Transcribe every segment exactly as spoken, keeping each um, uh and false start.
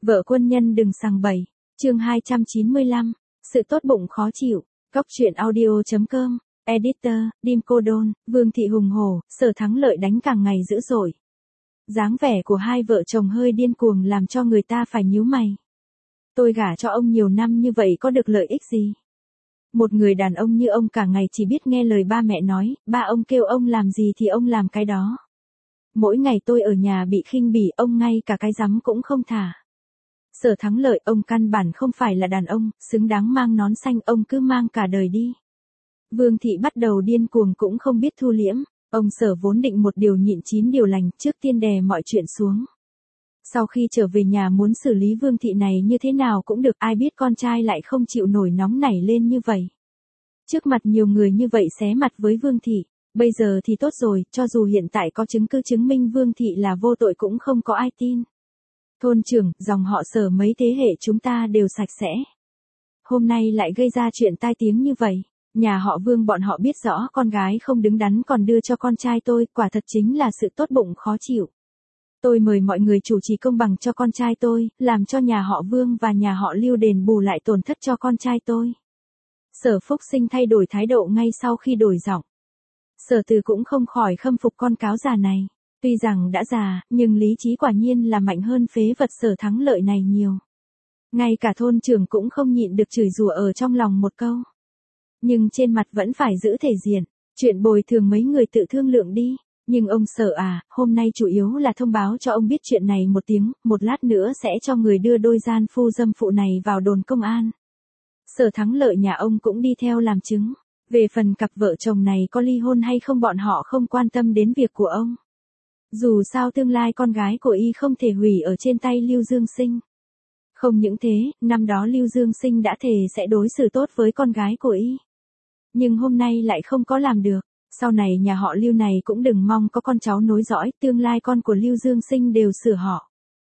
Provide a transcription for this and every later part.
Vợ quân nhân đừng sằng bậy. Chương hai trăm chín mươi lăm. Sự tốt bụng khó chịu. Góc truyện audio chấm com. Editor, Dim Cô Đôn, Vương Thị hùng hổ, Sở Thắng Lợi đánh càng ngày dữ dội. Dáng vẻ của hai vợ chồng hơi điên cuồng làm cho người ta phải nhíu mày. Tôi gả cho ông nhiều năm như vậy có được lợi ích gì? Một người đàn ông như ông cả ngày chỉ biết nghe lời ba mẹ nói, ba ông kêu ông làm gì thì ông làm cái đó. Mỗi ngày tôi ở nhà bị khinh bỉ, ông ngay cả cái rắm cũng không thả. Sở Thắng Lợi, ông căn bản không phải là đàn ông, xứng đáng mang nón xanh, ông cứ mang cả đời đi. Vương Thị bắt đầu điên cuồng cũng không biết thu liễm, ông Sở vốn định một điều nhịn chín điều lành, trước tiên đè mọi chuyện xuống. Sau khi trở về nhà muốn xử lý Vương Thị này như thế nào cũng được, ai biết con trai lại không chịu nổi nóng nảy lên như vậy. Trước mặt nhiều người như vậy xé mặt với Vương Thị, bây giờ thì tốt rồi, cho dù hiện tại có chứng cứ chứng minh Vương Thị là vô tội cũng không có ai tin. Thôn trưởng, dòng họ Sở mấy thế hệ chúng ta đều sạch sẽ. Hôm nay lại gây ra chuyện tai tiếng như vậy. Nhà họ Vương bọn họ biết rõ con gái không đứng đắn còn đưa cho con trai tôi, quả thật chính là sự tốt bụng khó chịu. Tôi mời mọi người chủ trì công bằng cho con trai tôi, làm cho nhà họ Vương và nhà họ Lưu đền bù lại tổn thất cho con trai tôi. Sở Phúc Sinh thay đổi thái độ ngay sau khi đổi giọng. Sở Từ cũng không khỏi khâm phục con cáo già này. Tuy rằng đã già, nhưng lý trí quả nhiên là mạnh hơn phế vật Sở Thắng Lợi này nhiều. Ngay cả thôn trưởng cũng không nhịn được chửi rủa ở trong lòng một câu. Nhưng trên mặt vẫn phải giữ thể diện, chuyện bồi thường mấy người tự thương lượng đi. Nhưng ông Sở à, hôm nay chủ yếu là thông báo cho ông biết chuyện này một tiếng, một lát nữa sẽ cho người đưa đôi gian phu dâm phụ này vào đồn công an. Sở Thắng Lợi nhà ông cũng đi theo làm chứng. Về phần cặp vợ chồng này có ly hôn hay không bọn họ không quan tâm đến việc của ông. Dù sao tương lai con gái của y không thể hủy ở trên tay Lưu Dương Sinh. Không những thế, năm đó Lưu Dương Sinh đã thề sẽ đối xử tốt với con gái của y. Nhưng hôm nay lại không có làm được. Sau này nhà họ Lưu này cũng đừng mong có con cháu nối dõi, tương lai con của Lưu Dương Sinh đều sửa họ.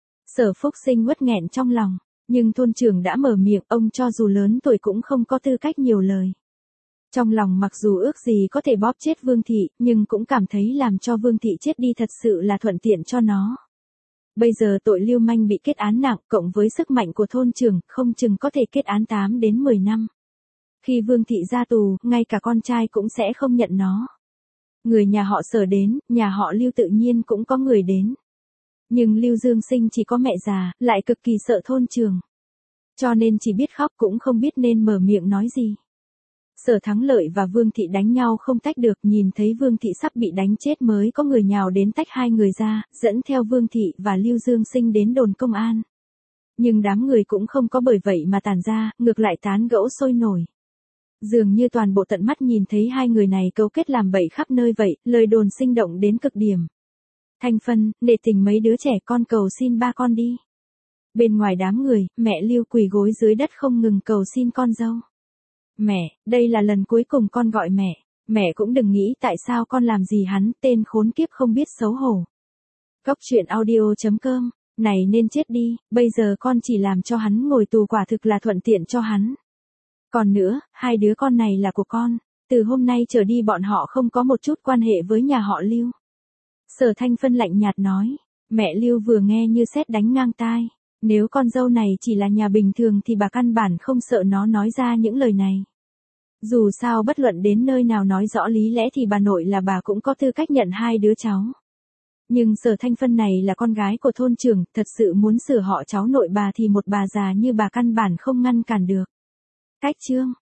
Sở Phúc Sinh uất nghẹn trong lòng, nhưng thôn trưởng đã mở miệng, ông cho dù lớn tuổi cũng không có tư cách nhiều lời. Trong lòng mặc dù ước gì có thể bóp chết Vương Thị, nhưng cũng cảm thấy làm cho Vương Thị chết đi thật sự là thuận tiện cho nó. Bây giờ tội lưu manh bị kết án nặng, cộng với sức mạnh của thôn trưởng, không chừng có thể kết án tám đến mười năm. Khi Vương Thị ra tù, ngay cả con trai cũng sẽ không nhận nó. Người nhà họ Sở đến, nhà họ Lưu tự nhiên cũng có người đến. Nhưng Lưu Dương Sinh chỉ có mẹ già, lại cực kỳ sợ thôn trưởng. Cho nên chỉ biết khóc cũng không biết nên mở miệng nói gì. Sở Thắng Lợi và Vương Thị đánh nhau không tách được, nhìn thấy Vương Thị sắp bị đánh chết mới có người nhào đến tách hai người ra, dẫn theo Vương Thị và Lưu Dương Sinh đến đồn công an. Nhưng đám người cũng không có bởi vậy mà tản ra, ngược lại tán gẫu sôi nổi. Dường như toàn bộ tận mắt nhìn thấy hai người này cấu kết làm bậy khắp nơi vậy, lời đồn sinh động đến cực điểm. Thanh Phân, nể tình mấy đứa trẻ con cầu xin ba con đi. Bên ngoài đám người, mẹ Lưu quỳ gối dưới đất không ngừng cầu xin con dâu. Mẹ, đây là lần cuối cùng con gọi mẹ, mẹ cũng đừng nghĩ tại sao con làm gì hắn, tên khốn kiếp không biết xấu hổ. Góc truyện audio chấm com, này nên chết đi, bây giờ con chỉ làm cho hắn ngồi tù quả thực là thuận tiện cho hắn. Còn nữa, hai đứa con này là của con, từ hôm nay trở đi bọn họ không có một chút quan hệ với nhà họ Lưu. Sở Thanh Phân lạnh nhạt nói, mẹ Lưu vừa nghe như sét đánh ngang tai. Nếu con dâu này chỉ là nhà bình thường thì bà căn bản không sợ nó nói ra những lời này. Dù sao bất luận đến nơi nào nói rõ lý lẽ thì bà nội là bà cũng có tư cách nhận hai đứa cháu. Nhưng Sở Thanh Phân này là con gái của thôn trưởng, thật sự muốn sửa họ cháu nội bà thì một bà già như bà căn bản không ngăn cản được. Cách chương